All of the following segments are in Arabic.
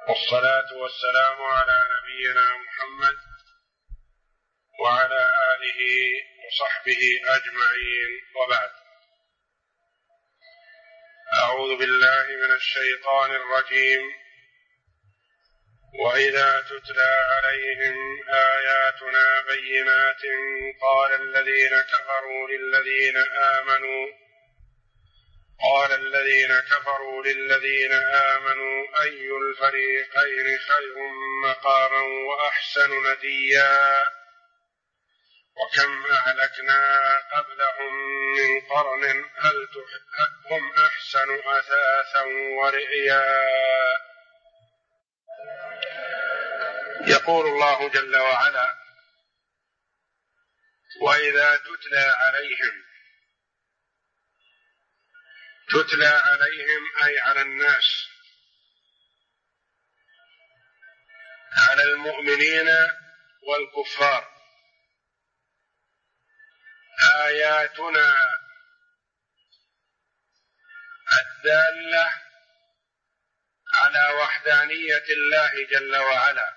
والصلاة والسلام على نبينا محمد وعلى آله وصحبه أجمعين، وبعد. أعوذ بالله من الشيطان الرجيم. وإذا تتلى عليهم آياتنا بينات قال الذين كفروا للذين آمنوا أي الفريقين خير مقاما وأحسن نديا وكم أهلكنا قبلهم من قرن هل هم أحسن أثاثا ورئيا. يقول الله جل وعلا: وإذا تتلى عليهم أي على الناس، على المؤمنين والكفار، آياتنا الدالة على وحدانية الله جل وعلا،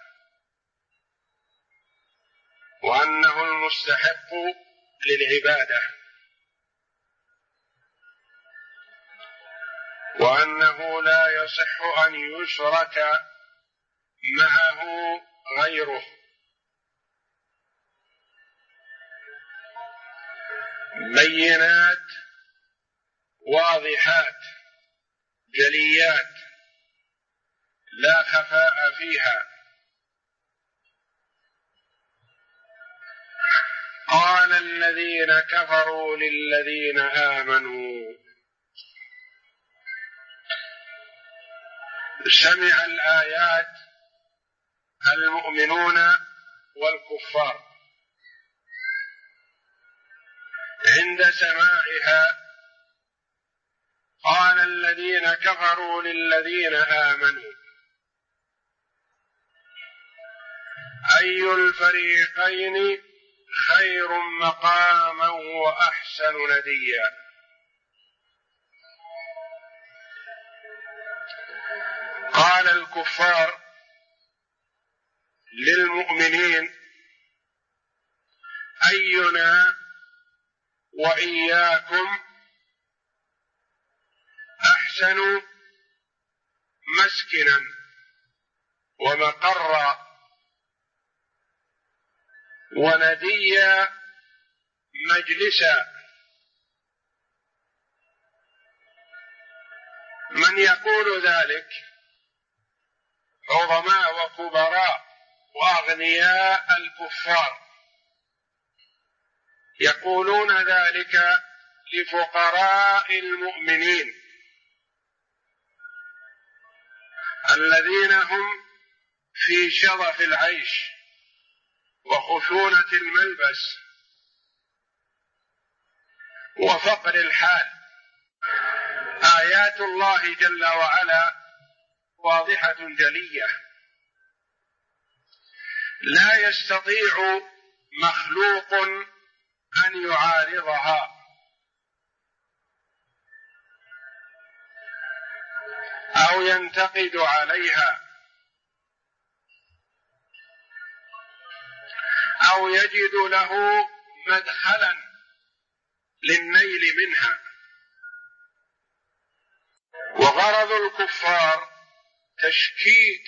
وأنه المستحق للعبادة، وأنه لا يصح أن يشرك معه غيره، بينات واضحات جليات لا خفاء فيها. قال الذين كفروا للذين آمنوا، سمع الآيات المؤمنون والكفار، عند سماعها قال الذين كفروا للذين آمنوا أي الفريقين خير مقاما وأحسن نديا. قال الكفار للمؤمنين: أينا وإياكم أحسن مسكنا ومقرا ونديا مجلسا. من يقول ذلك؟ عظماء وكبراء وأغنياء الكفار يقولون ذلك لفقراء المؤمنين الذين هم في شرف العيش وخشونة الملبس وفقر الحال. آيات الله جل وعلا واضحة جلية، لا يستطيع مخلوق أن يعارضها أو ينتقد عليها أو يجد له مدخلا للنيل منها. وغرض الكفار تشكيك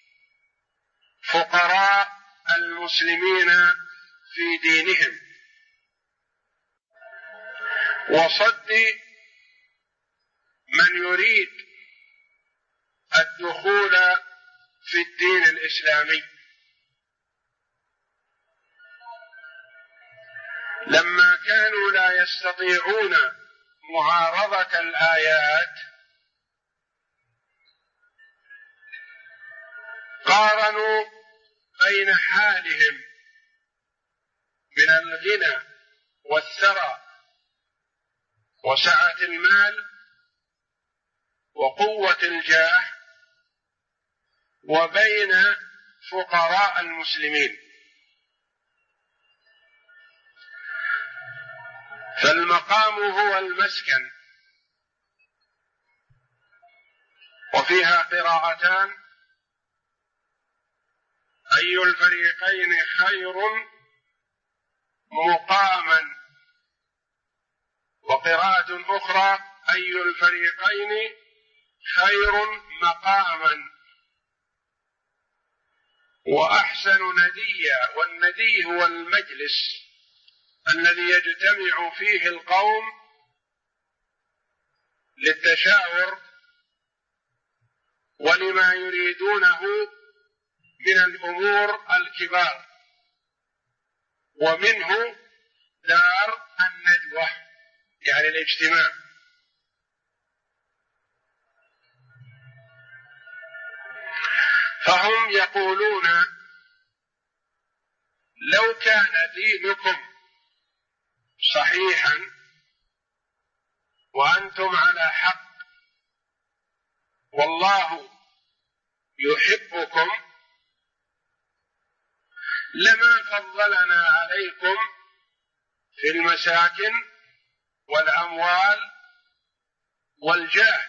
فقراء المسلمين في دينهم وصد من يريد الدخول في الدين الإسلامي. لما كانوا لا يستطيعون معارضة الآيات قارنوا بين حالهم من الغنى والثرى وسعة المال وقوة الجاه وبين فقراء المسلمين، فالمقام هو المسكن. وفيها قراءتان: أي الفريقين خير مقاما. وقراءة أخرى أي الفريقين خير مقاما وأحسن نديا. والندي هو المجلس الذي يجتمع فيه القوم للتشاور ولما يريدونه من الأمور الكبار، ومنه دار الندوة يعني الاجتماع. فهم يقولون لو كان دينكم صحيحا وأنتم على حق والله يحبكم لما فضلنا عليكم في المساكن والأموال والجاه،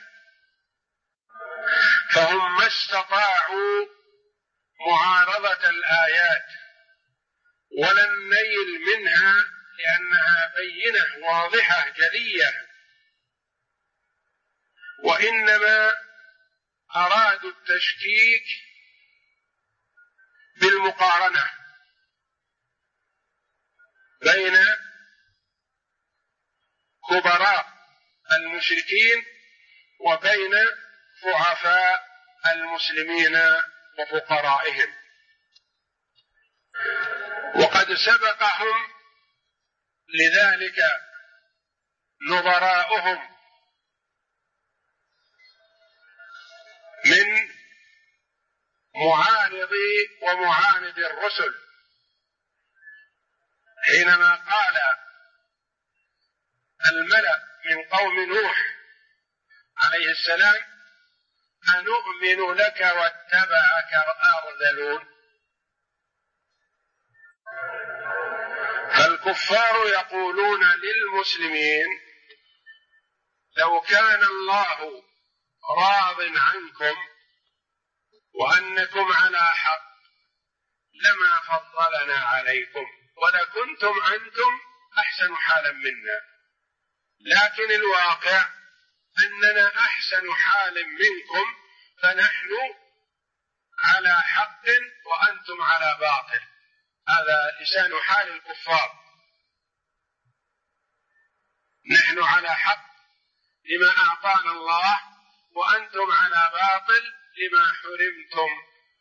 فهم ما استطاعوا معارضة الآيات ولا النيل منها لأنها بينة واضحة جلية، وإنما أرادوا التشكيك بالمقارنة بين كبراء المشركين وبين ضعفاء المسلمين وفقرائهم. وقد سبقهم لذلك نظراؤهم من معارضي ومعاند الرسل حينما قال الملأ من قوم نوح عليه السلام أنؤمن لك واتبعك الأرذلون. فالكفار يقولون للمسلمين لو كان الله راض عنكم وأنكم على حق لما فضلنا عليكم ولكنتم أنتم أحسن حالا منا، لكن الواقع أننا أحسن حال منكم فنحن على حق وأنتم على باطل. هذا لسان حال الكفار، نحن على حق لما أعطانا الله وأنتم على باطل لما حرمتم.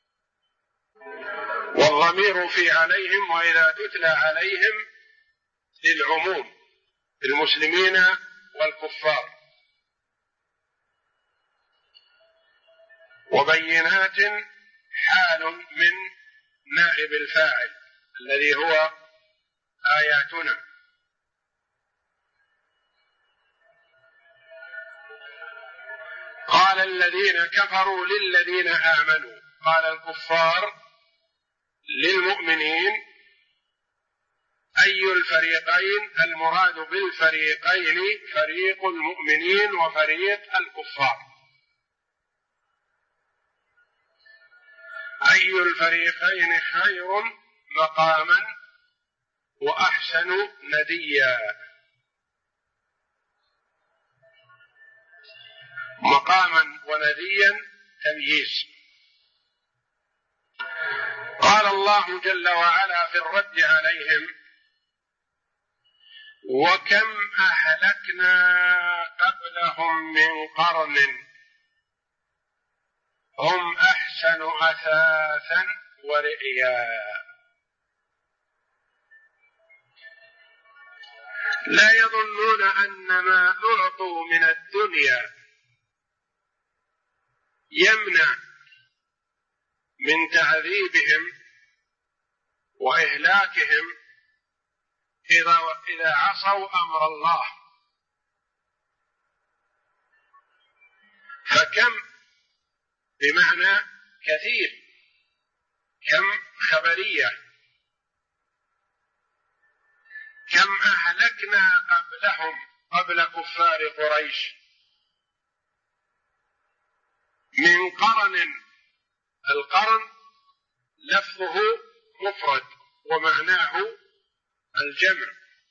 والضمير في عليهم وإذا تتلى عليهم للعموم المسلمين والكفار. وبينات حال من نائب الفاعل الذي هو آياتنا. قال الذين كفروا للذين آمنوا، قال الكفار للمؤمنين أي الفريقين؟ المراد بالفريقين فريق المؤمنين وفريق الكفار. أي الفريقين خير مقاما وأحسن نديا. مقاما ونديا تمييز. قال الله جل وعلا في الرد عليهم وكم أهلكنا قبلهم من قرن هم أحسن أثاثا ورئيا. لا يظنون أن ما أعطوا من الدنيا يمنع من تعذيبهم وإهلاكهم إذا عصوا أمر الله. فكم بمعنى كثير، كم خبرية، كم أهلكنا قبلهم قبل كفار قريش من قرن. القرن لفظه مفرد ومعناه الجمع.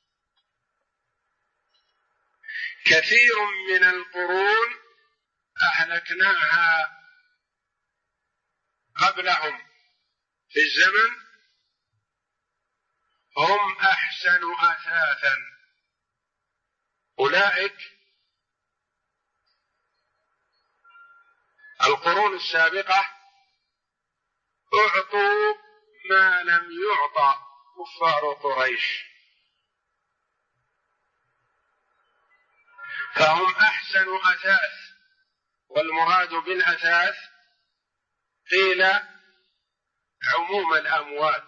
كثير من القرون أهلكناها قبلهم في الزمن هم أحسن أثاثا. أولئك القرون السابقة أعطوا ما لم يعطى كفار قريش، فهم أحسن أثاث. والمراد بالأثاث قيل عموم الأموال،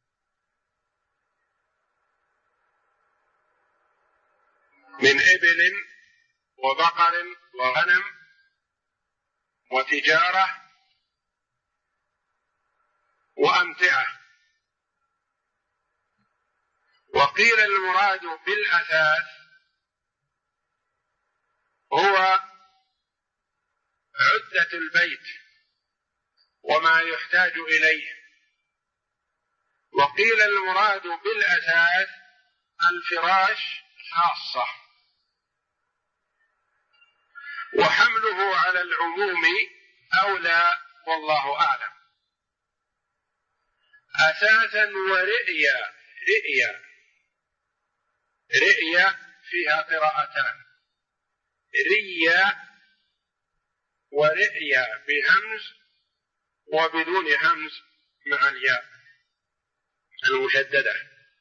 من إبل وبقر وغنم وتجارة وأمتعة. وقيل المراد بالأثاث هو عدة البيت وما يحتاج إليه. وقيل المراد بالأثاث الفراش خاصة، وحمله على العموم أولى والله أعلم. أثاثا ورئيا، رئيا فيها قراءتان، ريا ورئيا بهمز وبدون همز مع الياء المشددة.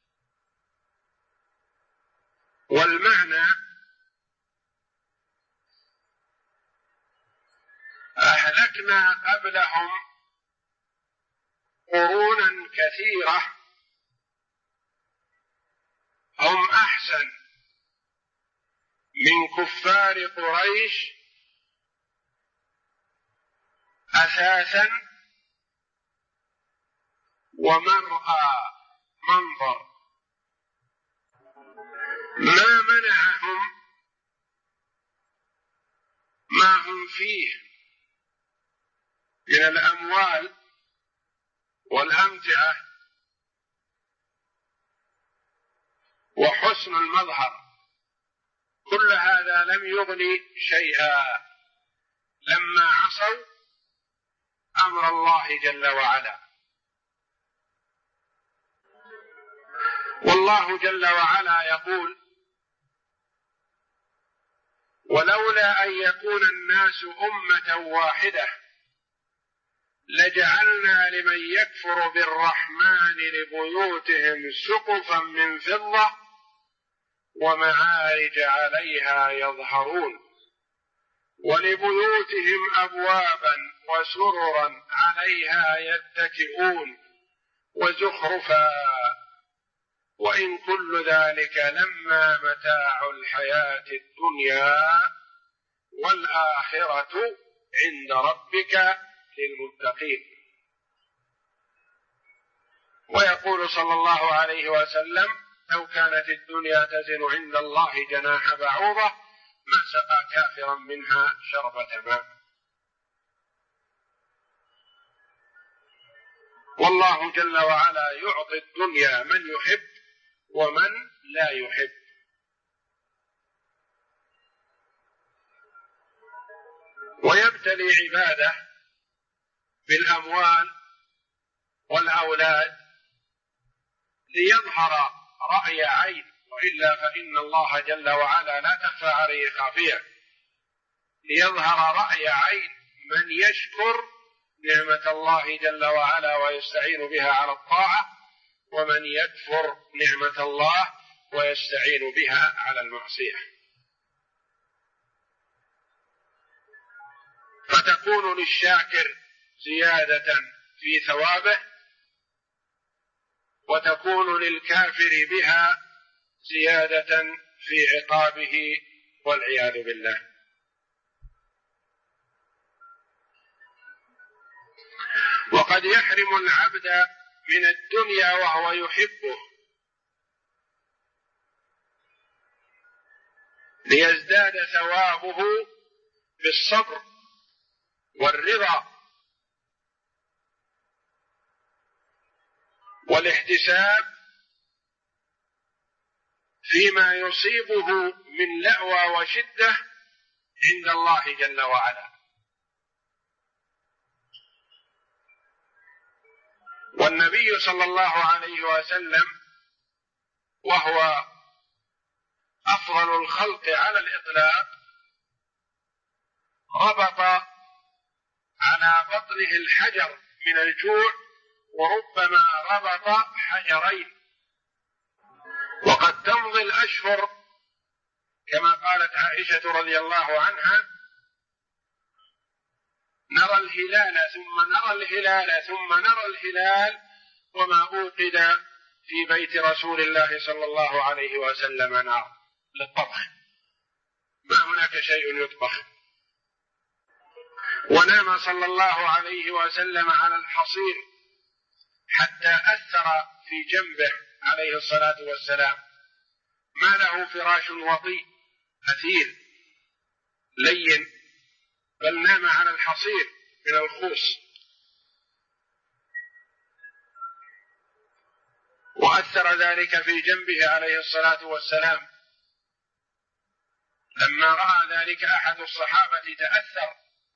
والمعنى أهلكنا قبلهم قرونا كثيرة هم أحسن من كفار قريش أثاثا ومرأى منظر. ما منعهم ما هم فيه من الأموال والأمتعة وحسن المظهر، كل هذا لم يغني شيئا لما عصوا أمر الله جل وعلا. والله جل وعلا يقول: ولولا أن يكون الناس أمة واحدة لجعلنا لمن يكفر بالرحمن لبيوتهم سقفا من فضة ومعارج عليها يظهرون ولبيوتهم أبوابا وسررا عليها يتكئون وزخرفا وإن كل ذلك لما متاع الحياة الدنيا والآخرة عند ربك للمتقين. ويقول صلى الله عليه وسلم: لو كانت الدنيا تزن عند الله جناح بعوضة ما سقى كافرا منها شربة ماء. والله جل وعلا يعطي الدنيا من يحب ومن لا يحب. ويبتلي عباده بالأموال والأولاد ليظهر رأي عين، وإلا فإن الله جل وعلا لا تخفى عليه خافية، ليظهر رأي عين من يشكر نعمة الله جل وعلا ويستعين بها على الطاعة، ومن يكفر نعمة الله ويستعين بها على المعصية، فتكون للشاكر زيادة في ثوابه وتكون للكافر بها زيادة في عقابه والعياذ بالله. وقد يحرم العبد من الدنيا وهو يحبه ليزداد ثوابه بالصبر والرضا والاحتساب فيما يصيبه من لأوى وشدة عند الله جل وعلا. والنبي صلى الله عليه وسلم وهو أفضل الخلق على الإطلاق ربط على بطنه الحجر من الجوع، وربما ربط حجرين. وقد تمضي الأشهر كما قالت عائشة رضي الله عنها: نرى الهلال ثم نرى الهلال ثم نرى الهلال وما أوقد في بيت رسول الله صلى الله عليه وسلم نار للطبخ، ما هناك شيء يطبخ. ونام صلى الله عليه وسلم على الحصير حتى أثر في جنبه عليه الصلاة والسلام، ما له فراش وطي أثير لين، بل نام على الحصير من الخوص. وأثر ذلك في جنبه عليه الصلاة والسلام. لما رأى ذلك أحد الصحابة تأثر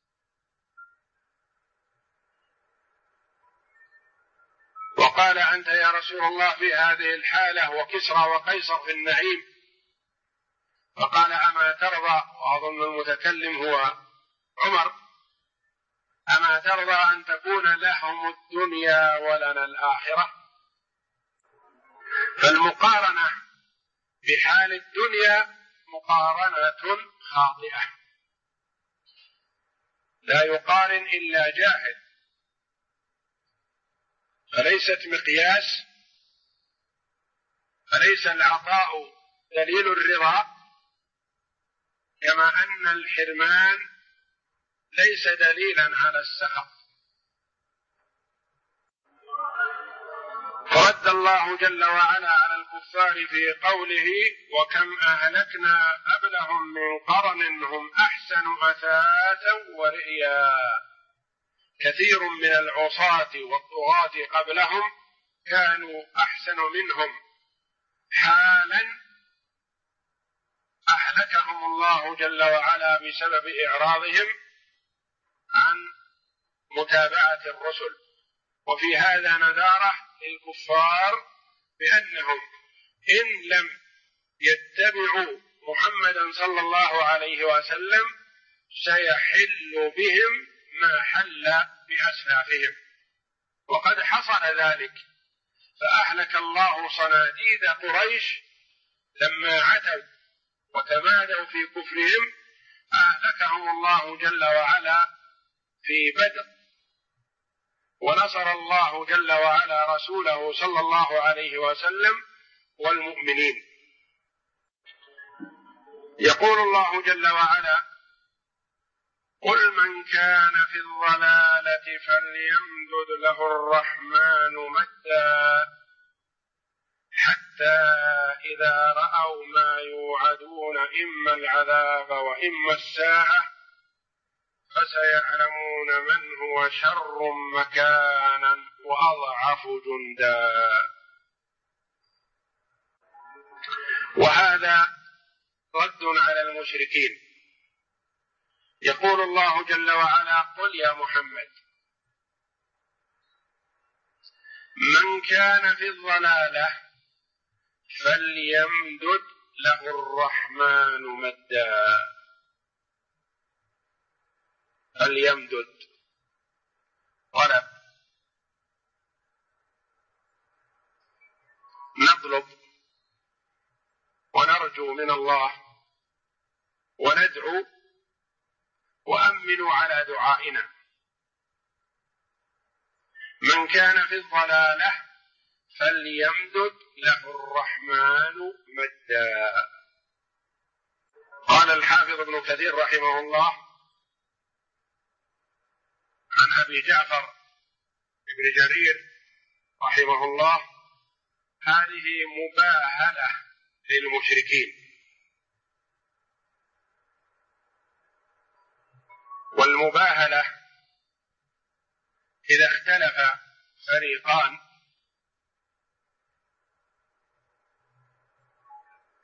وقال: أنت يا رسول الله في هذه الحالة وكسرى وقيصر في النعيم. فقال: أما ترضى، وأظن المتكلم هو عمر، أما ترضى أن تكون لهم الدنيا ولنا الآخرة؟ فالمقارنة بحال الدنيا مقارنة خاطئة، لا يقارن إلا جاهل، فليست مقياس، فليس العطاء دليل الرضا، كما أن الحرمان ليس دليلا على السخط. فرد الله جل وعلا على الكفار في قوله: وكم أهلكنا قبلهم من قرن هم أحسن أثاثا ورئيا. كثير من العصاة والطغاة قبلهم كانوا أحسن منهم حالا، أهلكهم الله جل وعلا بسبب إعراضهم عن متابعة الرسل. وفي هذا نذارة للكفار بأنهم إن لم يتبعوا محمدا صلى الله عليه وسلم سيحل بهم ما حل بأسلافهم، وقد حصل ذلك. فأهلك الله صناديد قريش لما عتوا وتمادوا في كفرهم، أهلكهم الله جل وعلا في بدر. ونصر الله جل وعلا رسوله صلى الله عليه وسلم والمؤمنين. يقول الله جل وعلا: قل من كان في الضلالة فليمدد له الرحمن مدا حتى إذا رأوا ما يوعدون إما العذاب وإما الساعة فسيعلمون من هو شر مكانا وأضعف جندا. وهذا رد على المشركين. يقول الله جل وعلا: قل يا محمد من كان في الضلالة فليمدد له الرحمن مدا. فليمدد طلب، نطلب ونرجو من الله وندعو وأمنوا على دعائنا. من كان في الضلالة فليمدد له الرحمن مدا. قال الحافظ ابن كثير رحمه الله عن أبي جعفر ابن جرير رحمه الله: هذه مباهلة للمشركين. والمباهلة إذا اختلف فريقان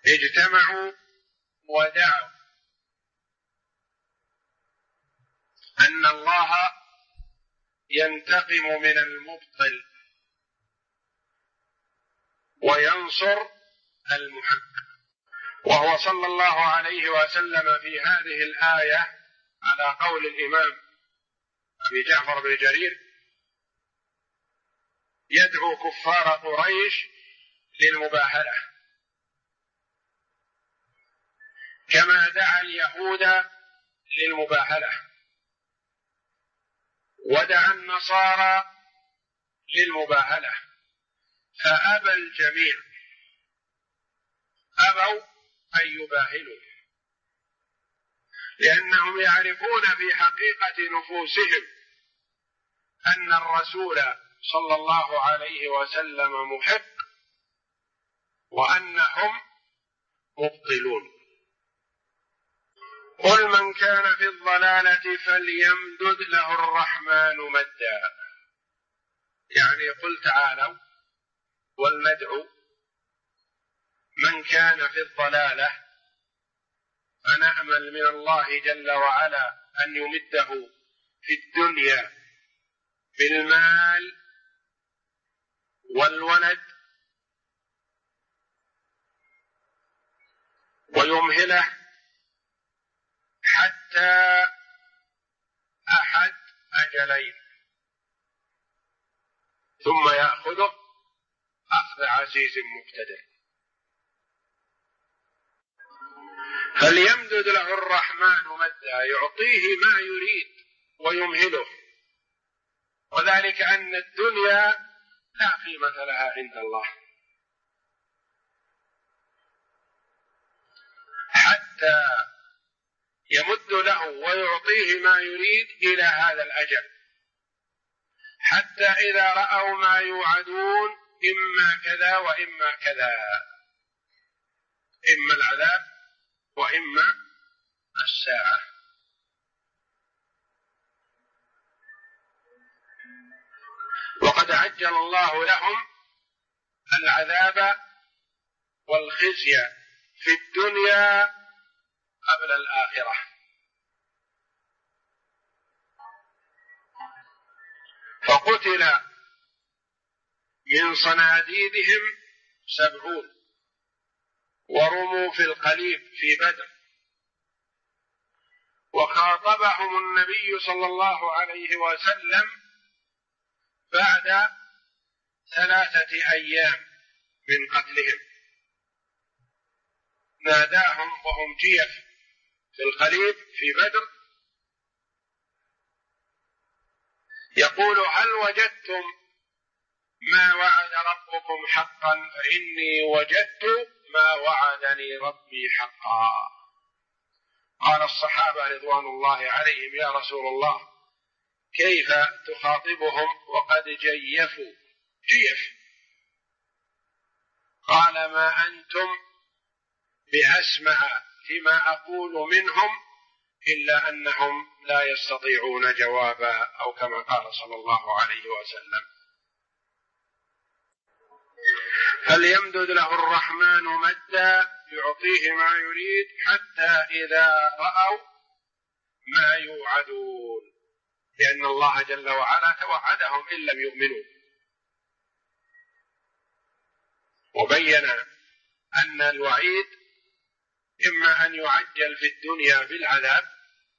اجتمعوا ودعوا أن الله ينتقم من المبطل وينصر المحق. وهو صلى الله عليه وسلم في هذه الآية على قول الإمام أبي جعفر بن جرير يدعو كفار قريش للمباهلة كما دعا اليهود للمباهلة ودعا النصارى للمباهلة، فأبى الجميع، أبوا أن يباهلوا، لأنهم يعرفون في حقيقة نفوسهم أن الرسول صلى الله عليه وسلم محق وأنهم مبطلون. قل من كان في الضلالة فليمدد له الرحمن مدا، يعني قل تعالوا ولندعو من كان في الضلالة فنأمل من الله جل وعلا أن يمده في الدنيا بالمال والولد ويمهله حتى أحد أجلين ثم يأخذه أخذ عزيز مقتدر. فليمدد له الرحمن مدا، يعطيه ما يريد ويمهله، وذلك أن الدنيا لا قيمة لها عند الله، حتى يمد له ويعطيه ما يريد إلى هذا الأجل، حتى إذا رأوا ما يوعدون إما كذا وإما كذا، إما العذاب وإما الساعة. وقد عجل الله لهم العذاب والخزي في الدنيا قبل الآخرة. فقتل من صناديدهم 70 ورموا في القليب في بدر، وخاطبهم النبي صلى الله عليه وسلم بعد 3 أيام من قتلهم، ناداهم وهم جيف في القليب في بدر يقول هل وجدتم ما وعد ربكم حقا؟ فإني وجدت ما وعدني ربي حقا. قال الصحابة رضوان الله عليهم يا رسول الله كيف تخاطبهم وقد جيفوا جيف؟ قال ما أنتم بأسمع فيما أقول منهم إلا أنهم لا يستطيعون جوابا، أو كما قال صلى الله عليه وسلم. فليمدد له الرحمن مدا، يعطيه ما يريد حتى إذا رأوا ما يوعدون، لأن الله جل وعلا توعدهم إن لم يؤمنوا، وبين أن الوعيد إما أن يعجل في الدنيا بالعذاب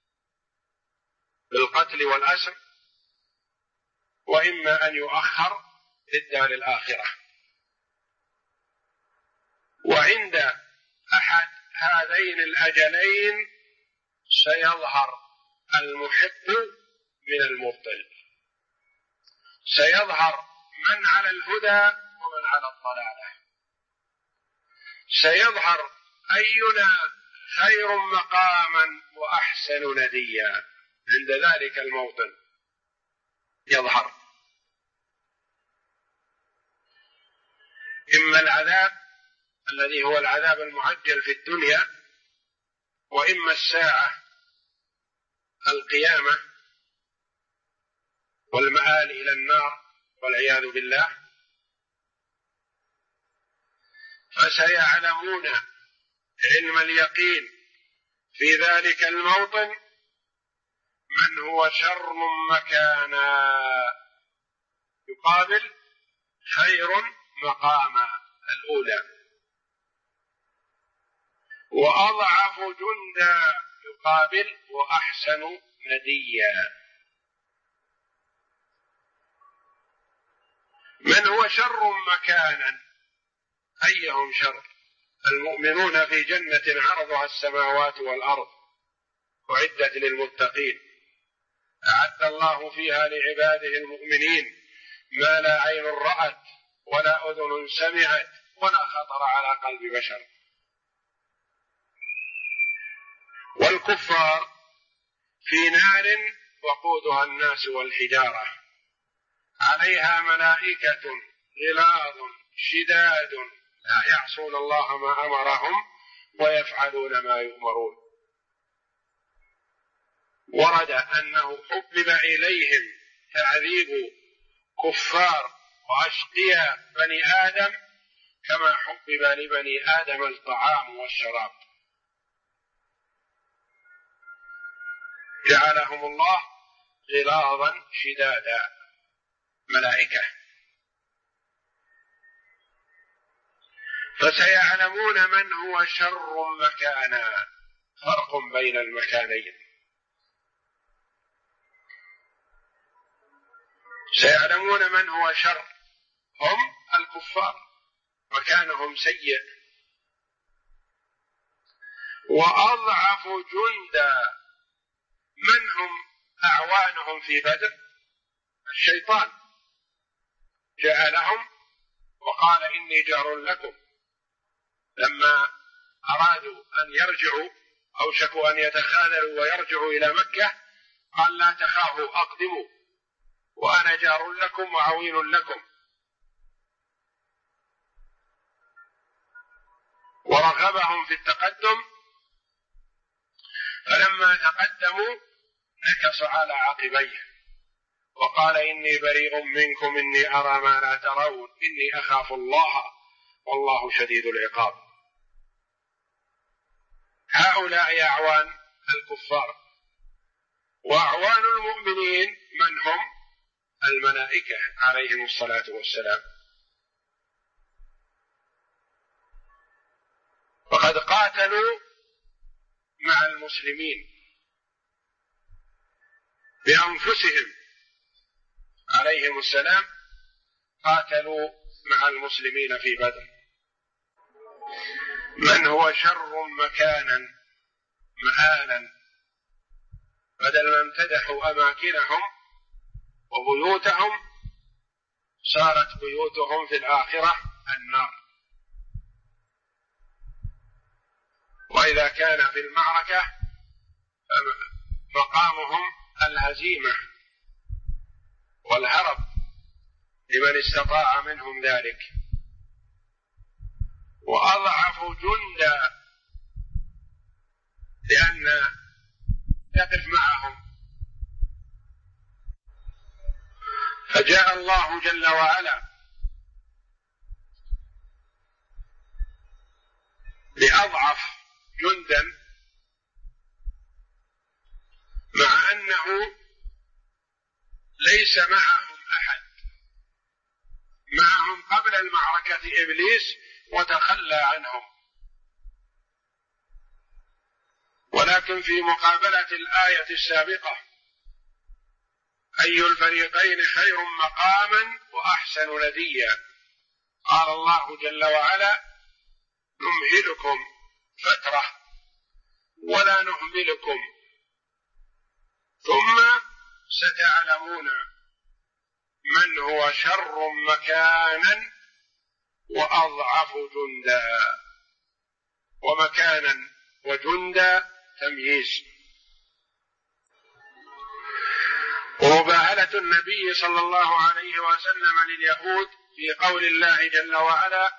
بالقتل والأسر، وإما أن يؤخر للدار الآخرة. وعند أحد هذين الأجلين سيظهر المحق من المبطل، سيظهر من على الهدى ومن على الضلالة، سيظهر أينا خير مقاما وأحسن نديا. عند ذلك الموطن يظهر إما العذاب الذي هو العذاب المعجل في الدنيا، وإما الساعة القيامة والمآل إلى النار والعياذ بالله. فسيعلمون علم اليقين في ذلك الموطن من هو شر مكانا يقابل خير مقاما الأولى، وأضعف جندا يقابل وأحسن نديا. من هو شر مكانا؟ أيهم شر؟ المؤمنون في جنة عرضها السماوات والأرض أعدت للمتقين، أعد الله فيها لعباده المؤمنين ما لا عين رأت ولا أذن سمعت ولا خطر على قلب بشر. والكفار في نار وقودها الناس والحجارة عليها ملائكة غلاظ شداد لا يعصون الله ما أمرهم ويفعلون ما يؤمرون. ورد أنه حبب إليهم تعذيب كفار وأشقياء بني آدم كما حبب لبني آدم الطعام والشراب، جعلهم الله غلاظا شدادا ملائكة. فسيعلمون من هو شر مكانا، فرق بين المكانين. سيعلمون من هو شر، هم الكفار مكانهم سيء. وأضعف جندا، من هم أعوانهم في بدر؟ الشيطان جاء وقال إني جار لكم، لما أرادوا أن يرجعوا أوشكوا أن يتخاذلوا ويرجعوا إلى مكة قال لا تخافوا أقدموا وأنا جار لكم وعوين لكم، ورغبهم في التقدم. فلما تقدموا نكص على عقبيه وقال إني بريء منكم إني أرى ما لا ترون إني أخاف الله والله شديد العقاب. هؤلاء أعوان الكفار. وأعوان المؤمنين من هم؟ الملائكة عليهم الصلاة والسلام. وقد قاتلوا مع المسلمين بأنفسهم عليهم السلام، قاتلوا مع المسلمين في بدر. من هو شر مكانا مآلا، بدل ما امتدحوا أماكنهم وبيوتهم صارت بيوتهم في الآخرة النار. وإذا كان في المعركة مقامهم الهزيمة والهرب لمن استطاع منهم ذلك. وأضعف جندا لأن يقف معهم. فجاء الله جل وعلا لأضعف جندا مع أنه ليس معهم أحد، معهم قبل المعركة إبليس وتخلى عنهم، ولكن في مقابلة الآية السابقة أي الفريقين خير مقاما وأحسن نديا، قال الله جل وعلا نمهلكم فترة ولا نهملكم ثم ستعلمون من هو شر مكانا وأضعف جندا. ومكانا وجندا تمييز. ومباهلة النبي صلى الله عليه وسلم لليهود في قول الله جل وعلا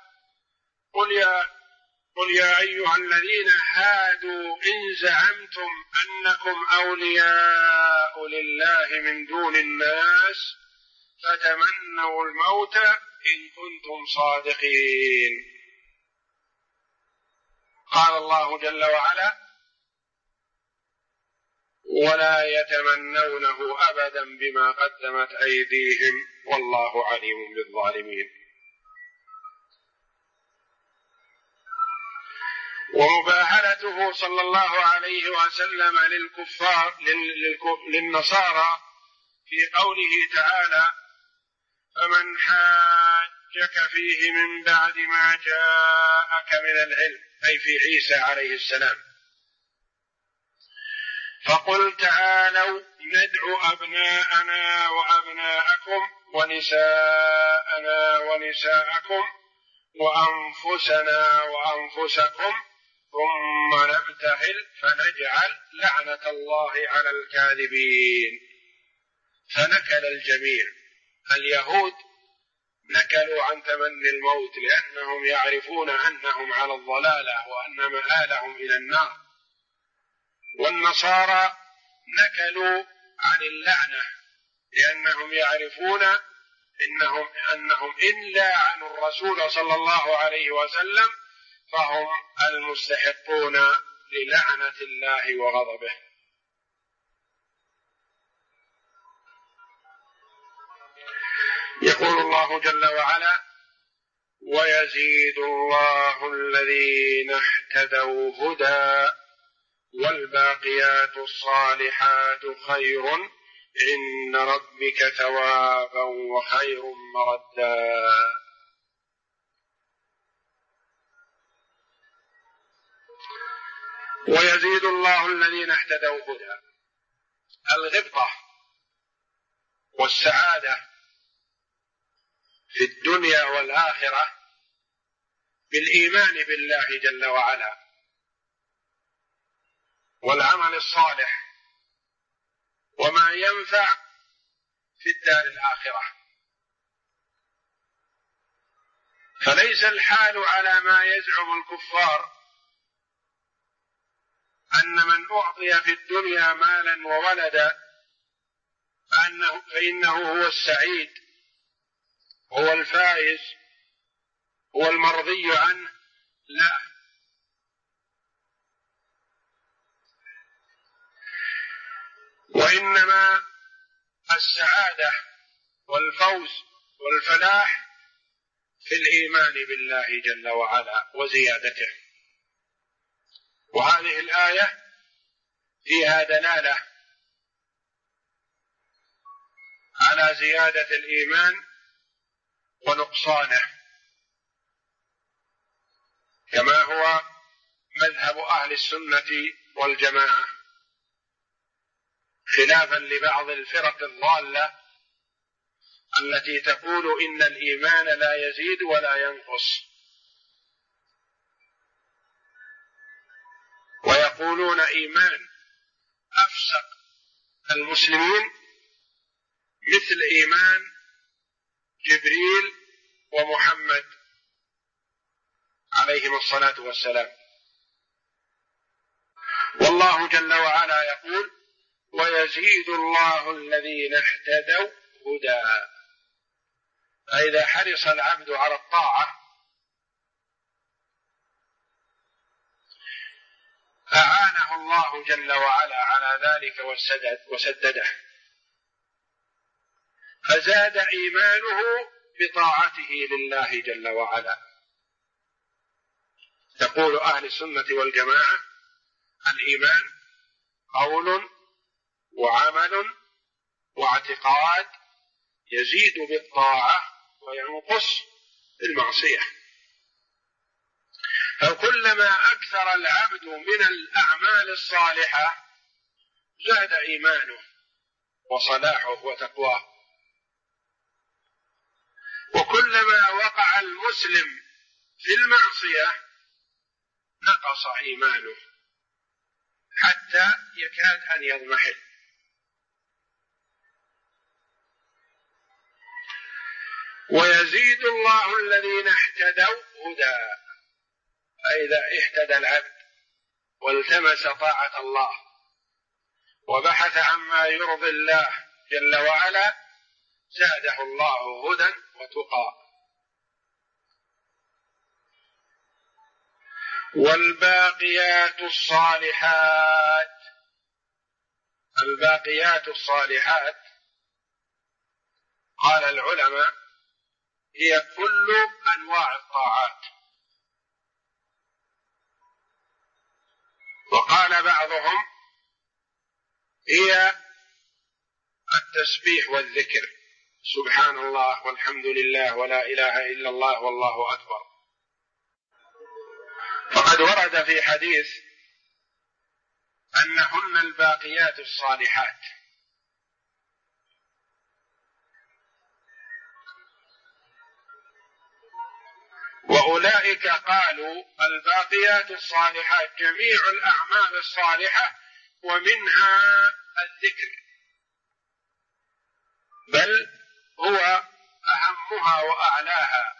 قل يا أيها الذين هادوا إن زعمتم أنكم أولياء لله من دون الناس فتمنوا الموت إن كنتم صادقين. قال الله جل وعلا: ولا يتمنونه أبدا بما قدمت أيديهم والله عليم بالظالمين. ومباهلته صلى الله عليه وسلم للكفار للنصارى في قوله تعالى: فمن حاجك فيه من بعد ما جاءك من العلم، أي في عيسى عليه السلام، فقل تعالوا ندعو أبناءنا وأبناءكم ونساءنا ونساءكم وأنفسنا وأنفسكم ثم نبتهل فنجعل لعنة الله على الكاذبين. فنكل الجميع. اليهود نكلوا عن تمني الموت لأنهم يعرفون أنهم على الضلالة وأن مآلهم إلى النار، والنصارى نكلوا عن اللعنة لأنهم يعرفون أنهم إن لاعنوا الرسول صلى الله عليه وسلم فهم المستحقون للعنة الله وغضبه. يقول الله جل وعلا: ويزيد الله الذين اهتدوا هدى والباقيات الصالحات خير عند ربك ثوابا وخير مردا. ويزيد الله الذين اهتدوا هدى. الغبطة والسعادة في الدنيا والآخرة بالإيمان بالله جل وعلا والعمل الصالح وما ينفع في الدار الآخرة. فليس الحال على ما يزعم الكفار أن من أعطي في الدنيا مالا وولدا فإنه هو السعيد، هو الفائز، هو المرضي عنه. لا، وإنما السعادة والفوز والفلاح في الإيمان بالله جل وعلا وزيادته. وهذه الآية فيها دلالة على زيادة الإيمان ونقصانه، كما هو مذهب أهل السنة والجماعة، خلافا لبعض الفرق الضالة التي تقول إن الإيمان لا يزيد ولا ينقص، ويقولون إيمان أفسق المسلمين مثل إيمان جبريل ومحمد عليهم الصلاة والسلام. والله جل وعلا يقول: ويزيد الله الذين اهتدوا هدى. فإذا حرص العبد على الطاعة أعانه الله جل وعلا على ذلك وسدده، فزاد إيمانه بطاعته لله جل وعلا. تقول أهل السنة والجماعة: الإيمان قول وعمل واعتقاد، يزيد بالطاعة وينقص بالمعصية. فكلما أكثر العبد من الأعمال الصالحة زاد إيمانه وصلاحه وتقواه، وكلما وقع المسلم في المعصية نقص إيمانه حتى يكاد أن يضمحل. ويزيد الله الذين اهتدوا هدى. فإذا اهتدى العبد والتمس طاعة الله وبحث عما يرضي الله جل وعلا زاده الله هدى وتقى. والباقيات الصالحات. الباقيات الصالحات قال العلماء هي كل أنواع الطاعات. وقال بعضهم هي التسبيح والذكر، سبحان الله والحمد لله ولا إله إلا الله والله أكبر. فقد ورد في حديث أنهن الباقيات الصالحات، وأولئك قالوا الباقيات الصالحات جميع الأعمال الصالحة ومنها الذكر، بل هو أهمها وأعلاها،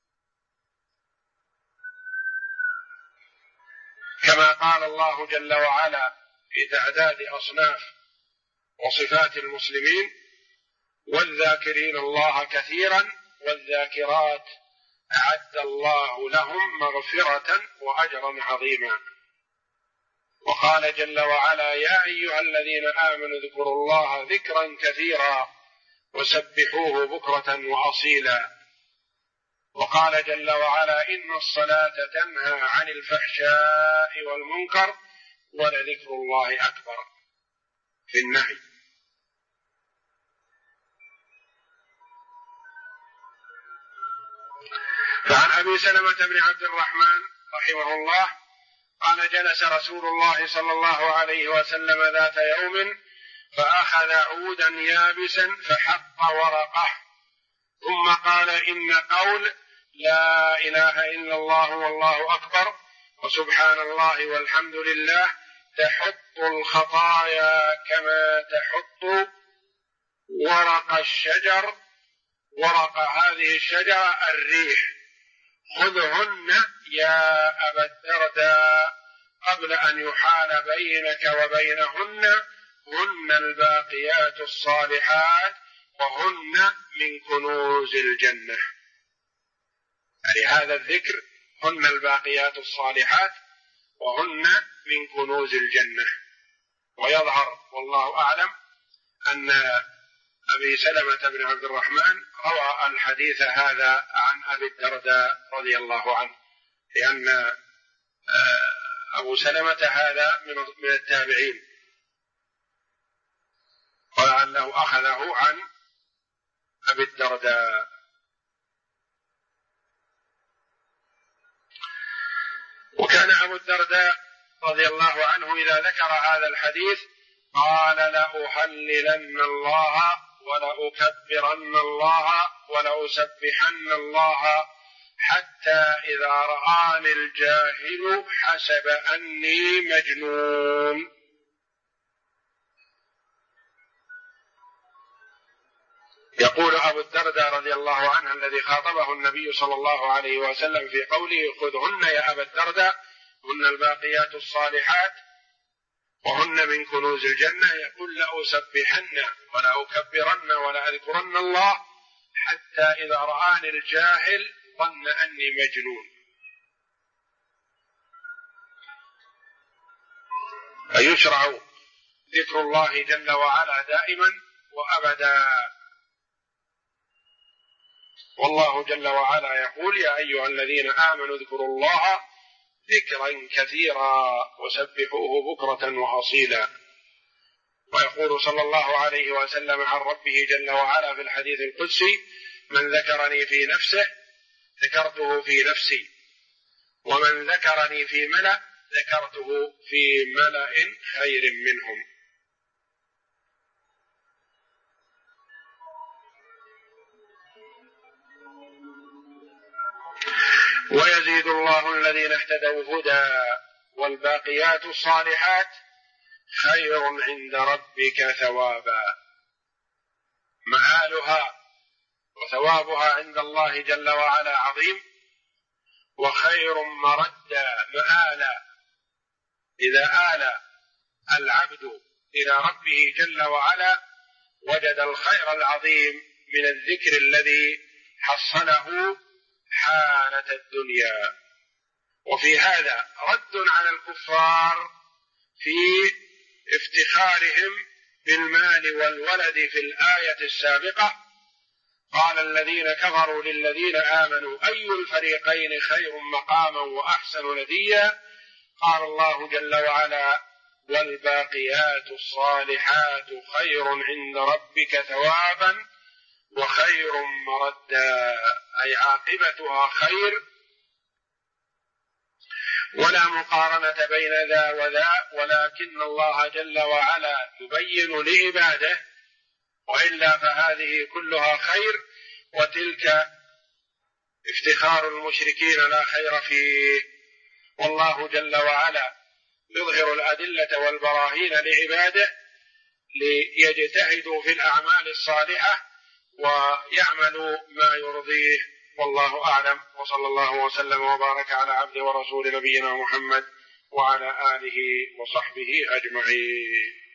كما قال الله جل وعلا في تعداد أصناف وصفات المسلمين: والذاكرين الله كثيرا والذاكرات أعد الله لهم مغفرة وأجرا عظيما. وقال جل وعلا: يا أيها الذين آمنوا اذكروا الله ذكرا كثيرا وسبحوه بكرة وأصيلا. وقال جل وعلا: إن الصلاة تنهى عن الفحشاء والمنكر ولذكر الله أكبر في النهي. فعن أبي سلمة بن عبد الرحمن رحمه الله قال: جلس رسول الله صلى الله عليه وسلم ذات يوم فأخذ عودا يابسا فحق ورقه، ثم قال: إن قول لا إله إلا الله والله أكبر وسبحان الله والحمد لله تحط الخطايا كما تحط ورق الشجر، ورق هذه الشجرة الريح، خذهن يا أبا الدرداء قبل أن يحال بينك وبينهن، هن الباقيات الصالحات وهن من كنوز الجنة. يعني هذا الذكر هن الباقيات الصالحات وهن من كنوز الجنة. ويظهر والله أعلم أن أبي سلمة بن عبد الرحمن روى الحديث هذا عن أبي الدرداء رضي الله عنه، لأن أبو سلمة هذا من التابعين، ولعله أخذه عن أبي الدرداء. وكان أبو الدرداء رضي الله عنه إذا ذكر هذا الحديث قال: لأهللن الله ولأكبرن الله ولأسبحن الله حتى إذا رآني الجاهل حسب أني مجنون. يقول أبو الدرداء رضي الله عنه الذي خاطبه النبي صلى الله عليه وسلم في قوله: خذهن يا أبا الدرداء هن الباقيات الصالحات وهن من كنوز الجنة، يقول: لأسبحن ولا أكبرن ولا أذكرن الله حتى إذا رآني الجاهل ظن أني مجنون. فيشرع ذكر الله جل وعلا دائما وأبدا. والله جل وعلا يقول: يا أيها الذين آمنوا اذكروا الله ذكرا كثيرا وسبحوه بكرة وأصيلا. ويقول صلى الله عليه وسلم عن ربه جل وعلا في الحديث القدسي: من ذكرني في نفسه ذكرته في نفسي، ومن ذكرني في ملأ ذكرته في ملأ خير منهم. ويزيد الله الذين اهتدوا هدى والباقيات الصالحات خير عند ربك ثوابا. معالها وثوابها عند الله جل وعلا عظيم، وخير مردا مآلا. إذا آل العبد إلى ربه جل وعلا وجد الخير العظيم من الذكر الذي حصله حالة الدنيا، وفي هذا رد على الكفار في افتخارهم بالمال والولد في الآية السابقة. قال الذين كفروا للذين آمنوا أي الفريقين خير مقاما وأحسن نديا. قال الله جل وعلا والباقيات الصالحات خير عند ربك ثوابا وخير مردا، أي عاقبتها خير، ولا مقارنة بين ذا وذا، ولكن الله جل وعلا يبين لعباده، وإلا فهذه كلها خير، وتلك افتخار المشركين لا خير فيه. والله جل وعلا يظهر الأدلة والبراهين لعباده ليجتهدوا في الأعمال الصالحة ويعملوا ما يرضيه. والله أعلم، وصلى الله وسلم وبارك على عبد ورسول نبينا محمد وعلى آله وصحبه أجمعين.